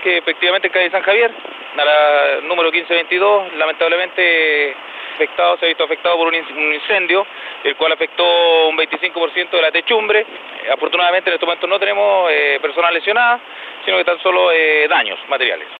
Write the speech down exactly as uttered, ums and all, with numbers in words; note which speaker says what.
Speaker 1: que efectivamente en calle San Javier, a la número quince veintidós, lamentablemente afectado, se ha visto afectado por un incendio, el cual afectó un veinticinco por ciento de la techumbre. Afortunadamente en este momento no tenemos eh, personas lesionadas, sino que tan solo eh, daños materiales.